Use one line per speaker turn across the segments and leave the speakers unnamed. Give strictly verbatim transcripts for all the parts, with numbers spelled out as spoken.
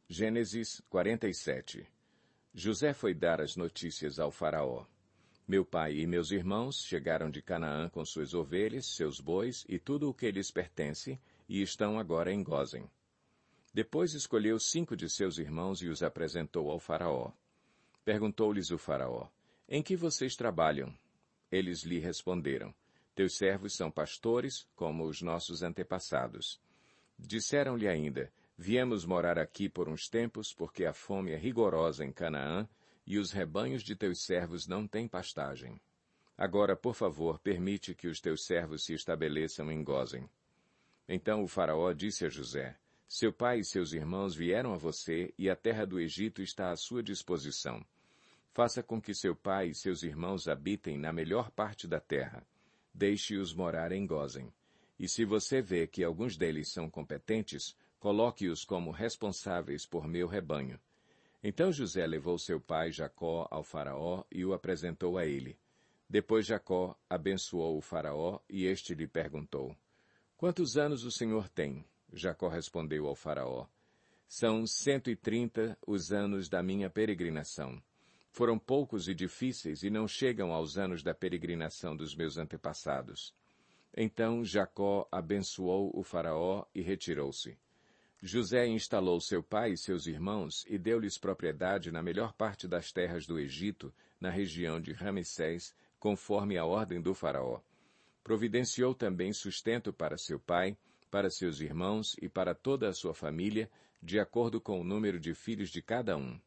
Gênesis quarenta e sete. José foi dar as notícias ao faraó. Meu pai e meus irmãos chegaram de Canaã com suas ovelhas, seus bois e tudo o que lhes pertence, e estão agora em Gósen. Depois escolheu cinco de seus irmãos e os apresentou ao faraó. Perguntou-lhes o faraó: Em que vocês trabalham? Eles lhe responderam: Teus servos são pastores, como os nossos antepassados. Disseram-lhe ainda: Viemos morar aqui por uns tempos, porque a fome é rigorosa em Canaã, e os rebanhos de teus servos não têm pastagem. Agora, por favor, permite que os teus servos se estabeleçam em Gósen. Então o faraó disse a José: Seu pai e seus irmãos vieram a você, e a terra do Egito está à sua disposição. Faça com que seu pai e seus irmãos habitem na melhor parte da terra. Deixe-os morar em Gósen. E se você vê que alguns deles são competentes, coloque-os como responsáveis por meu rebanho. Então José levou seu pai Jacó ao faraó e o apresentou a ele. Depois Jacó abençoou o faraó e este lhe perguntou: Quantos anos o senhor tem? Jacó respondeu ao faraó: São cento e trinta os anos da minha peregrinação. Foram poucos e difíceis e não chegam aos anos da peregrinação dos meus antepassados. Então Jacó abençoou o faraó e retirou-se. José instalou seu pai e seus irmãos e deu-lhes propriedade na melhor parte das terras do Egito, na região de Ramessés, conforme a ordem do faraó. Providenciou também sustento para seu pai, para seus irmãos e para toda a sua família, de acordo com o número de filhos de cada um.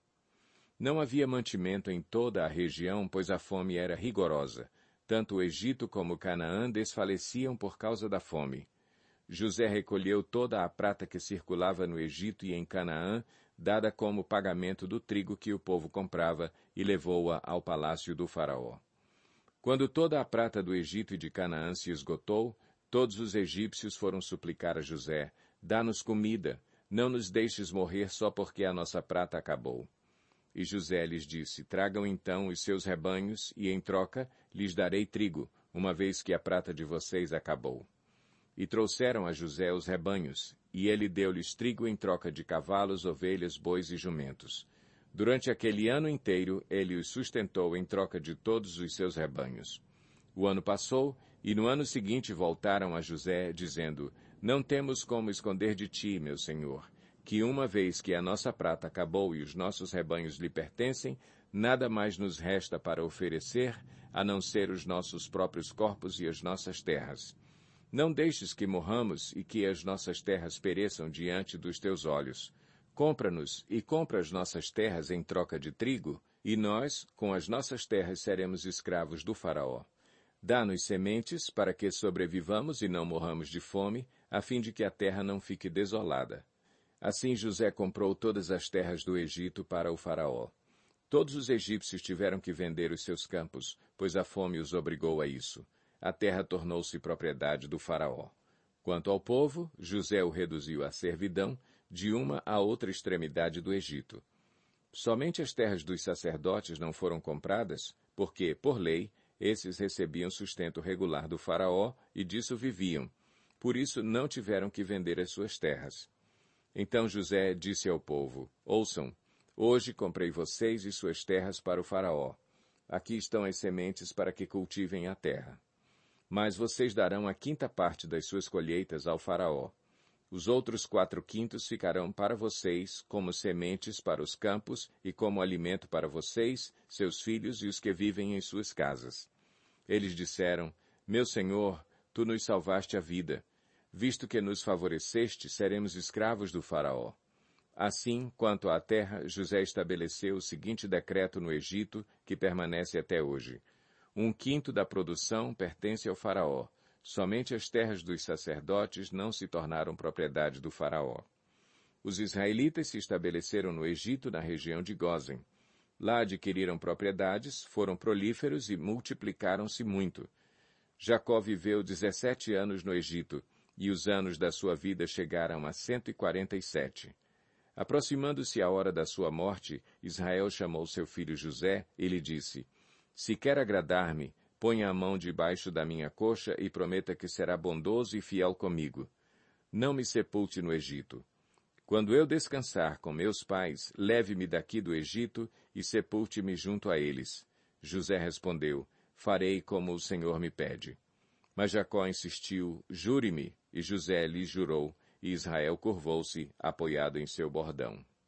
Não havia mantimento em toda a região, pois a fome era rigorosa. Tanto o Egito como Canaã desfaleciam por causa da fome. José recolheu toda a prata que circulava no Egito e em Canaã, dada como pagamento do trigo que o povo comprava, e levou-a ao palácio do faraó. Quando toda a prata do Egito e de Canaã se esgotou, todos os egípcios foram suplicar a José: Dá-nos comida, não nos deixes morrer só porque a nossa prata acabou. E José lhes disse: Tragam então os seus rebanhos, e em troca lhes darei trigo, uma vez que a prata de vocês acabou. E trouxeram a José os rebanhos, e ele deu-lhes trigo em troca de cavalos, ovelhas, bois e jumentos. Durante aquele ano inteiro, ele os sustentou em troca de todos os seus rebanhos. O ano passou, e no ano seguinte voltaram a José, dizendo: Não temos como esconder de ti, meu senhor, que uma vez que a nossa prata acabou e os nossos rebanhos lhe pertencem, nada mais nos resta para oferecer, a não ser os nossos próprios corpos e as nossas terras. Não deixes que morramos e que as nossas terras pereçam diante dos teus olhos. Compra-nos e compra as nossas terras em troca de trigo, e nós, com as nossas terras, seremos escravos do faraó. Dá-nos sementes para que sobrevivamos e não morramos de fome, a fim de que a terra não fique desolada. Assim José comprou todas as terras do Egito para o faraó. Todos os egípcios tiveram que vender os seus campos, pois a fome os obrigou a isso. A terra tornou-se propriedade do faraó. Quanto ao povo, José o reduziu à servidão, de uma à outra extremidade do Egito. Somente as terras dos sacerdotes não foram compradas, porque, por lei, esses recebiam sustento regular do faraó e disso viviam. Por isso não tiveram que vender as suas terras. Então José disse ao povo: Ouçam, hoje comprei vocês e suas terras para o faraó. Aqui estão as sementes para que cultivem a terra. Mas vocês darão a quinta parte das suas colheitas ao faraó. Os outros quatro quintos ficarão para vocês como sementes para os campos e como alimento para vocês, seus filhos e os que vivem em suas casas. Eles disseram: Meu senhor, tu nos salvaste a vida. Visto que nos favoreceste, seremos escravos do faraó. Assim, quanto à terra, José estabeleceu o seguinte decreto no Egito, que permanece até hoje. Um quinto da produção pertence ao faraó. Somente as terras dos sacerdotes não se tornaram propriedade do faraó. Os israelitas se estabeleceram no Egito, na região de Gósen. Lá adquiriram propriedades, foram prolíferos e multiplicaram-se muito. Jacó viveu dezessete anos no Egito, e os anos da sua vida chegaram a cento e quarenta e sete. Aproximando-se a hora da sua morte, Israel chamou seu filho José e lhe disse: Se quer agradar-me, ponha a mão debaixo da minha coxa e prometa que será bondoso e fiel comigo. Não me sepulte no Egito. Quando eu descansar com meus pais, leve-me daqui do Egito e sepulte-me junto a eles. José respondeu, farei como o Senhor me pede. Mas Jacó insistiu, jure-me, e José lhe jurou, e Israel curvou-se, apoiado em seu bordão.